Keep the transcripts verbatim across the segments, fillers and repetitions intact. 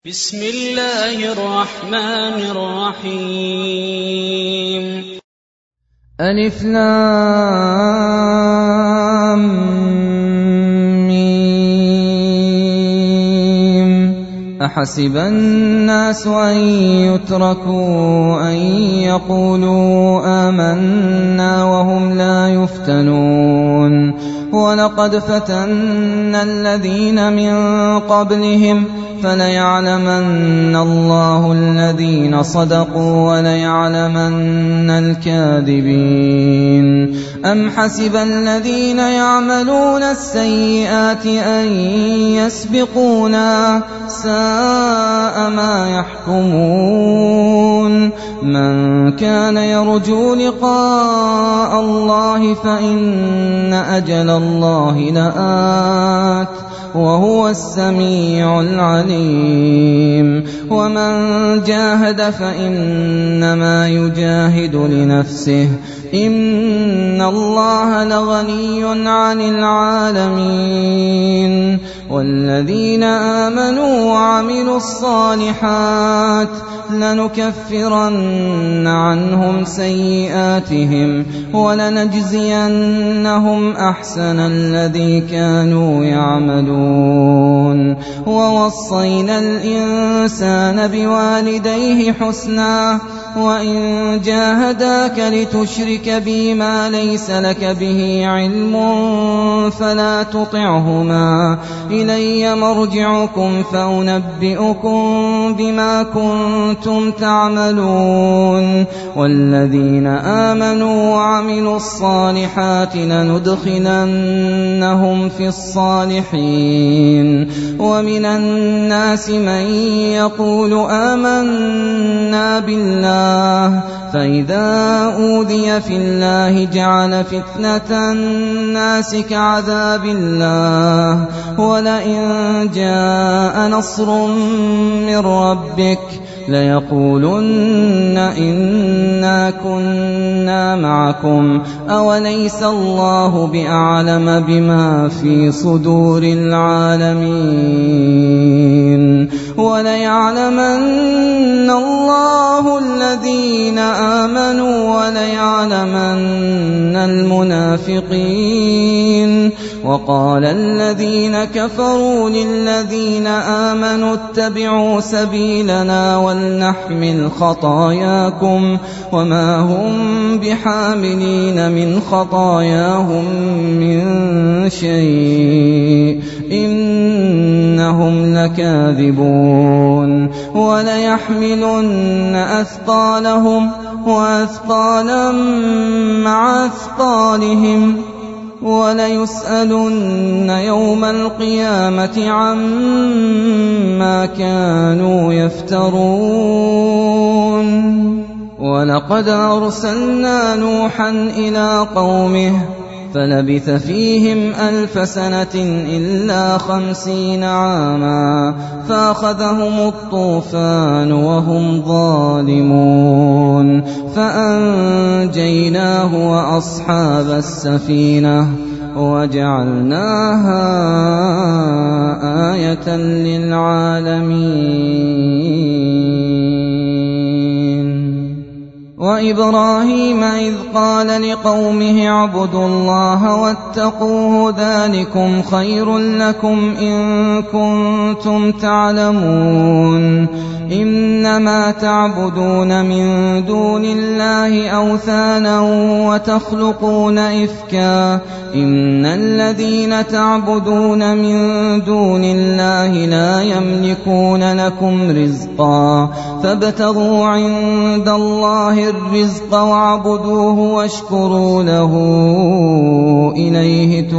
بسم الله الرحمن الرحيم. ألف لام ميم. أحسب الناس أن يتركوا أن يقولوا آمنا وهم لا يفتنون ولقد فتنا الذين من قبلهم فليعلمن الله الذين صدقوا وليعلمن الكاذبين. أم حسب الذين يعملون السيئات أن يسبقونا ساء ما يحكمون. من كان يرجو لقاء الله فإن أجل الله لآت وهو السميع العليم. ومن جاهد فإنما يجاهد لنفسه إن الله لغني عن العالمين. والذين آمنوا وعملوا الصالحات لنكفرن عنهم سيئاتهم ولنجزينهم أحسن الذي كانوا يعملون. ووصينا الإنسان بوالديه حسنا وإن جاهداك لتشرك بي ما ليس لك به علم فلا تطعهما إلي مرجعكم فأنبئكم بما كنتم تعملون. والذين آمنوا وعملوا الصالحات لندخلنهم في الصالحين. ومن الناس من يقول آمنا بالله فإذا أوذي في الله جعل فتنة الناس كعذاب الله ولئن جاء نصر من ربك ليقولن إنا كنا معكم أوليس الله بأعلم بما في صدور العالمين. وليعلمن الله الذين آمنوا وليعلمن المنافقين. وقال الذين كفروا للذين آمنوا اتبعوا سبيلنا ولنحمل خطاياكم وما هم بحاملين من خطاياهم من شيء إنهم لكاذبون. وليحملن أثقالهم وأثقالا مع أثقالهم وليسألن يوم القيامة عما كانوا يفترون. ولقد أرسلنا نوحا إلى قومه فلبث فيهم ألف سنة إلا خمسين عاما فأخذهم الطوفان وهم ظالمون فأنجيناه وأصحاب السفينة وجعلناها آية للعالمين. وإبراهيم إذ قال لقومه اعبدوا الله واتقوه ذلكم خير لكم إن كنتم تعلمون. إنما تعبدون من دون الله أوثانا وتخلقون إفكا إن الذين تعبدون من دون الله لا يملكون لكم رزقا فابتغوا عند الله الرزق واعبدوه واشكروا له إليه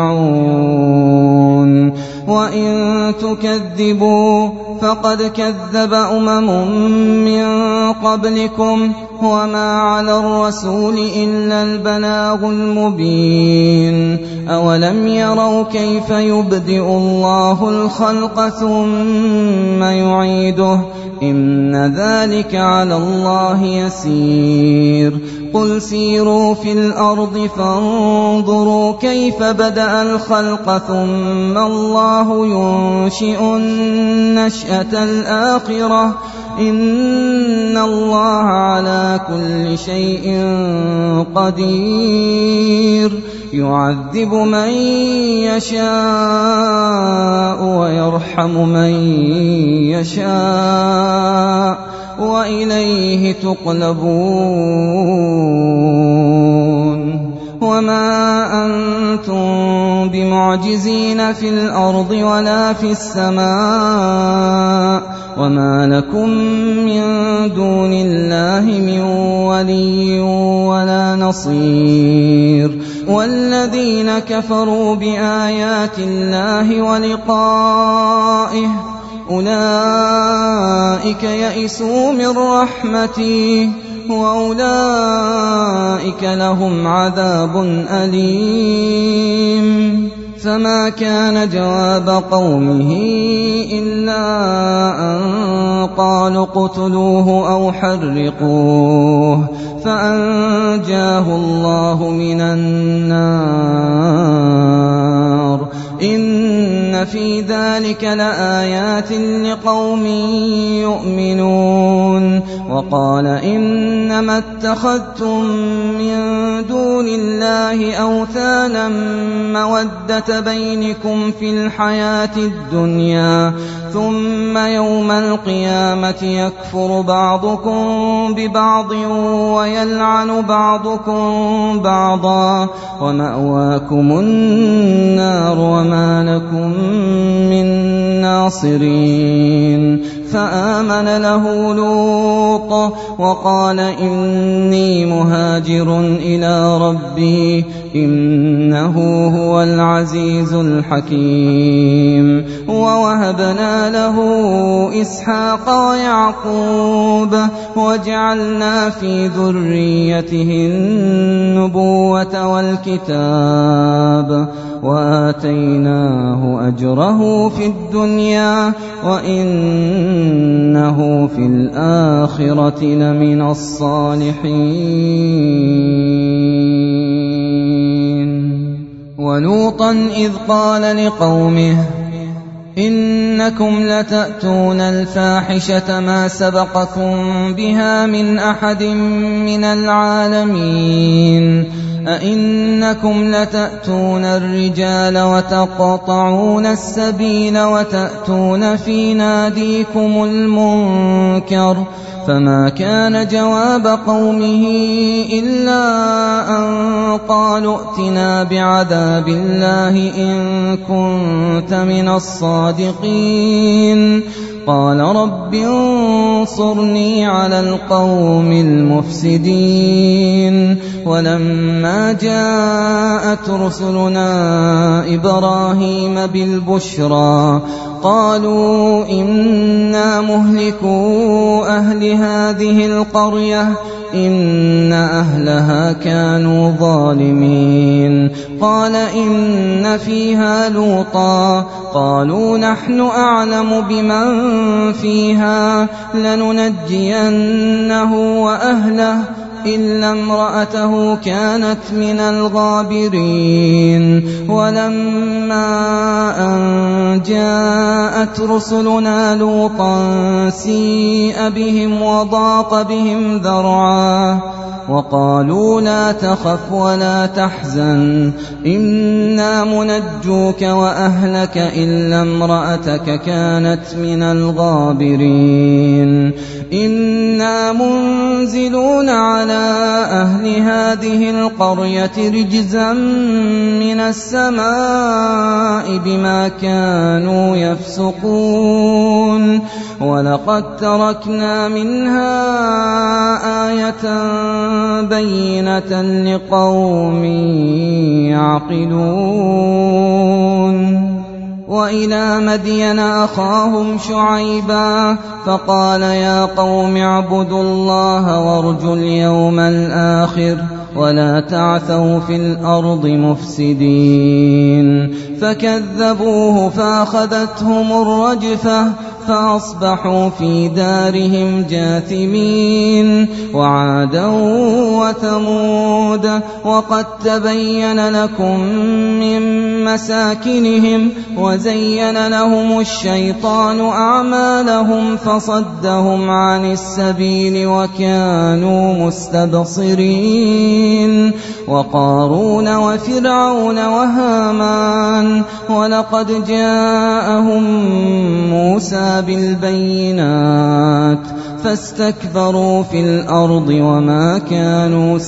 ترجعون. وإن تكذبوا فقد كذب أمم من قبلكم وما على الرسول إلا البلاغ المبين. أولم يروا كيف يبدئ الله الخلق ثم يعيده إن ذلك على الله يسير. قل سيروا في الأرض فانظروا كيف بدأ الخلق ثم الله ينشئ النشأة الآخرة إن الله على كل شيء قدير يعذب من يشاء ويرحم من يشاء وإليه تقلبون وما أنتم بمعجزين في الأرض ولا في السماء وما لكم من دون الله من ولي ولا نصير والذين كفروا بآيات الله ولقائه أولئك يئسوا من رحمتي وأولئك لهم عذاب أليم فما كان جواب قومه إلا أن قالوا اقتلوه أو حرقوه فأنجاه الله من النار إن في ذلك لآيات لقوم يؤمنون وقال إنما اتخذتم من دون الله أوثانا مودة بينكم في الحياة الدنيا ثم يوم القيامة يكفر بعضكم ببعض ويلعن بعضكم بعضا ومأواكم النار وما لكم من ناصرين فآمن له لوط وقال إني مهاجر إلى ربي إنه هو العزيز الحكيم ووهبنا له إسحاق ويعقوب وجعلنا في ذريته النبوة والكتاب وآتيناه أجره في الدنيا وإنه في الآخرة لمن الصالحين ولوطا إذ قال لقومه إنكم لتأتون الفاحشة ما سبقكم بها من أحد من العالمين أئنكم لتأتون الرجال وتقطعون السبيل وتأتون في ناديكم المنكر فما كان جواب قومه إلا أن قالوا ائتنا بعذاب الله إن كنت من الصادقين قال رب انصرني على القوم المفسدين ولما جاءت رسلنا إبراهيم بالبشرى قالوا إنا مهلكو أهل هذه القرية إن أهلها كانوا ظالمين قال إن فيها لوطا قالوا نحن أعلم بمن فيها لننجينه وأهله إلا امرأته كانت من الغابرين ولما أن جاءت رسلنا لوطا سيء بهم وضاق بهم ذرعا وقالوا لا تخف ولا تحزن إنا منجوك وأهلك إلا امرأتك كانت من الغابرين إنا منزلون على أهل هذه القرية رجزا من السماء بما كانوا يفسقون ولقد تركنا منها آية بينة لقوم يعقلون وإلى مدين أخاهم شعيبا فقال يا قوم اعبدوا الله وارجوا اليوم الآخر ولا تعثوا في الأرض مفسدين فكذبوه فأخذتهم الرجفة فأصبحوا في دارهم جاثمين وعادا وثمود وقد تبين لكم من مساكنهم وزين لهم الشيطان أعمالهم فصدهم عن السبيل وكانوا مستبصرين وقارون وفرعون وهامان ولقد جاءهم موسى بالبينات فاستكبروا في الأرض وما كانوا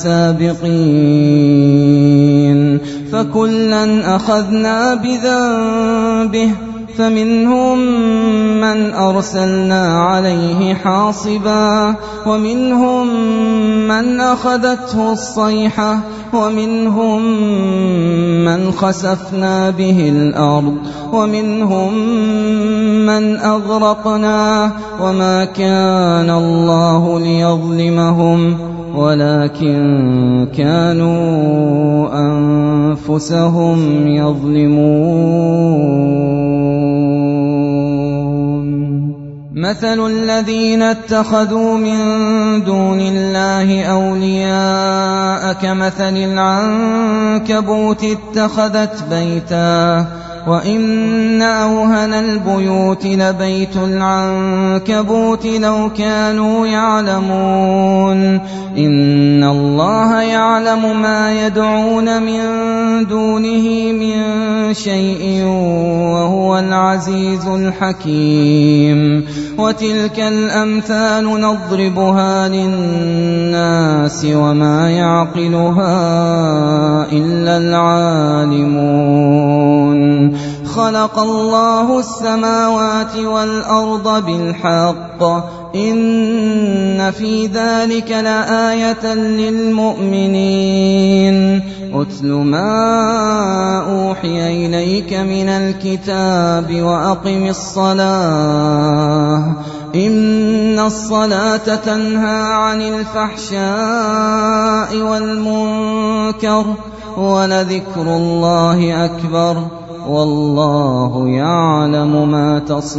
سابقين فكلا أخذنا بذنبه فمنهم من أرسلنا عليه حاصبا ومنهم من أخذته الصيحة ومنهم من خسفنا به الأرض ومنهم من أغرقنا وما كان الله ليظلمهم ولكن كانوا أنفسهم يظلمون مثل الذين اتخذوا من دون الله أولياء كمثل العنكبوت اتخذت بيتا وإن أوهن البيوت لبيت العنكبوت لو كانوا يعلمون إن الله يعلم ما يدعون من دونه من شيء وهو العزيز الحكيم وتلك الأمثال نضربها للناس وما يعقلها إلا العالمون خلق الله السماوات والأرض بالحق إن في ذلك لآية للمؤمنين أتل ما أوحي إليك من الكتاب وأقم الصلاة إن الصلاة تنهى عن الفحشاء والمنكر ولذكر الله أكبر والله يعلم ما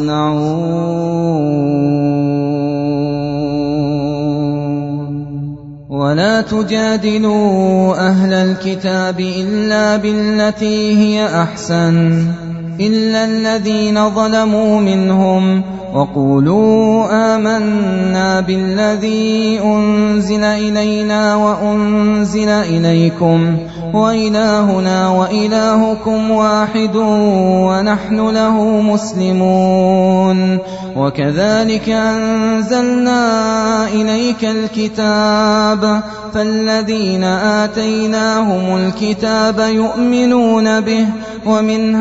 تصنعون ولا تجادلوا أهل الكتاب إلا بالتي هي أحسن إلا الذين ظلموا منهم وقولوا آمنا بالذي أنزل إلينا وأنزل إليكم وإلهنا وإلهكم واحد ونحن له مسلمون وكذلك أنزلنا إليك الكتاب فالذين آتيناهم الكتاب يؤمنون به ومن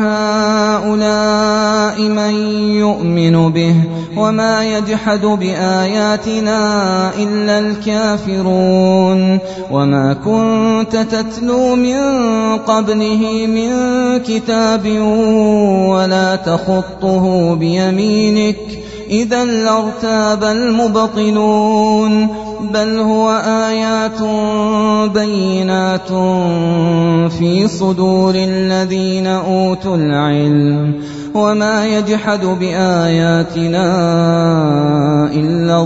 هؤلاء من يؤمن به وما يجحد بآياتنا إلا الكافرون وما كنت تتلو من قبله من كتاب ولا تخطه بيمينك إذا لارتاب المبطلون بل هو آيات بينات في صدور الذين أوتوا العلم وما يجحد بآياتنا إلا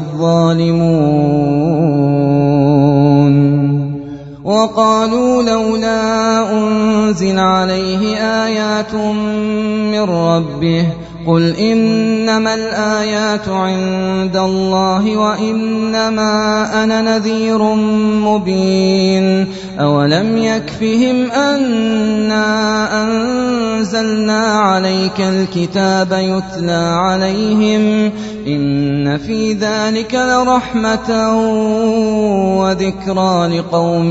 الظالمون وقالوا لولا أنزل عليه آيات من ربه قل إنما الآيات عند الله وإنما أنا نذير مبين أولم يكفهم أنا أنزلنا عليك الكتاب يتلى عليهم إن في ذلك لرحمة وذكرى لقوم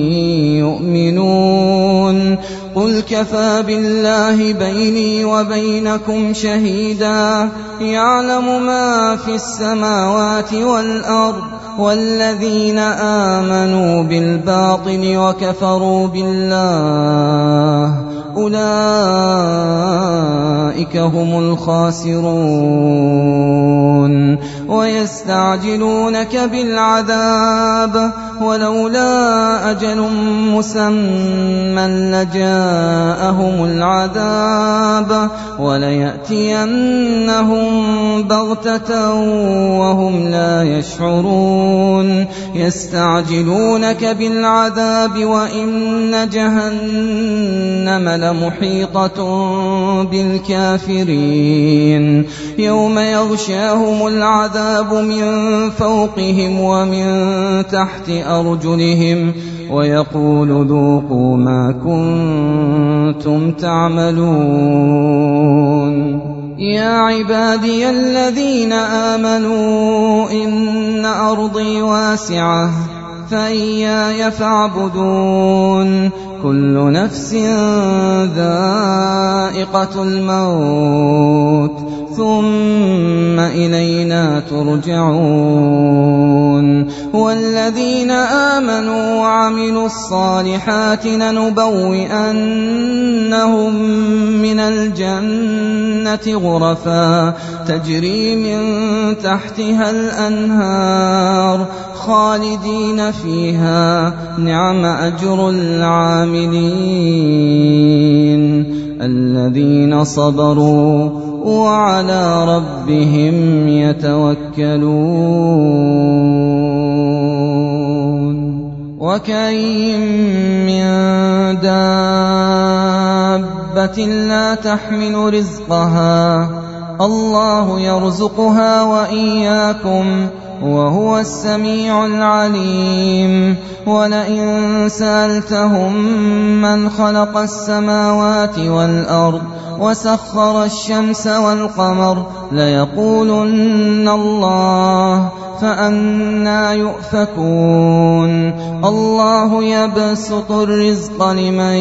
يؤمنون قل كفى بالله بيني وبينكم شهيدا يعلم ما في السماوات والأرض والذين آمنوا بالباطل وكفروا بالله أولئك هم الخاسرون ويستعجلونك بالعذاب ولولا أجل مسمى لجاءهم العذاب وليأتينهم بغتة وهم لا يشعرون يستعجلونك بالعذاب وإن جهنم لمحيطة بالكافرين يوم يغشاهم العذاب من فوقهم ومن تحت أرجلهم ويقول ذوقوا ما كنتم تعملون يا عبادي الذين آمنوا إن أرضي واسعة فإياي فاعبدون كل نفس ذائقة الموت ثم إلينا ترجعون والذين آمنوا وعملوا الصالحات لنبوئنهم من الجنة غرفا تجري من تحتها الأنهار خالدين فيها نعم أجر العاملين الذين صبروا وعلى ربهم يتوكلون وكأين من دابة لا تحمل رزقها الله يرزقها وإياكم وهو السميع العليم ولئن سألتهم من خلق السماوات والأرض وسخر الشمس والقمر ليقولن الله فأنى يؤفكون الله يبسط الرزق لمن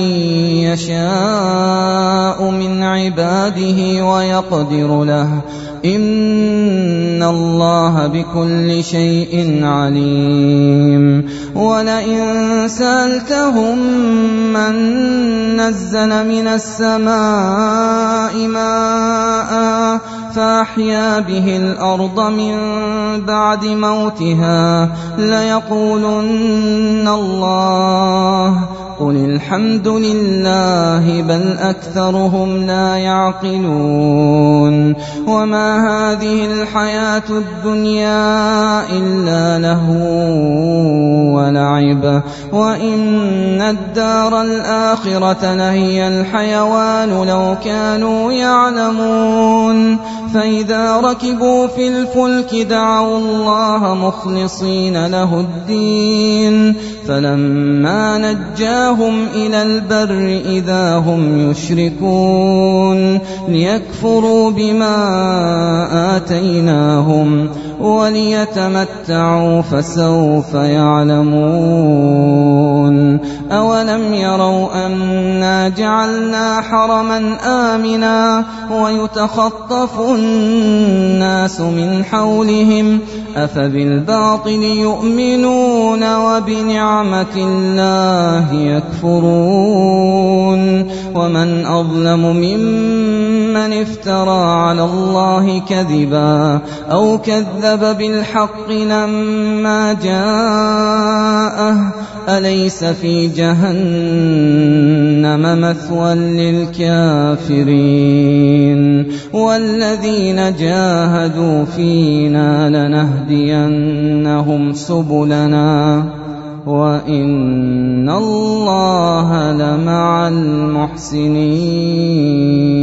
يشاء من عباده ويقدر له إن الله بكل شيء عليم ولئن سألتهم من نزل من السماء ماء فأحيا به الأرض من بعد موتها ليقولن الله قل الحمد لله بل أكثرهم لا يعقلون وما هذه الحياة الدنيا إلا لهو ولعب وإن الدار الآخرة لهي الحيوان لو كانوا يعلمون فإذا ركبوا في الفلك دعوا الله مخلصين له الدين فلما نجاهم إلى البر إذا هم يشركون ليكفروا بما آتيناهم وليتمتعوا فسوف يعلمون أولم يروا أنا جعلنا حرما آمنا ويتخطف الناس من حولهم أفبالباطل يؤمنون وبنعمة الله يكفرون ومن أظلم ممن افترى على الله كذبا أو كذب بالحق لما جاءه أليس في جهنم مثوى للكافرين والذين جاهدوا فينا لنهدينهم سبلنا وإن الله لمع المحسنين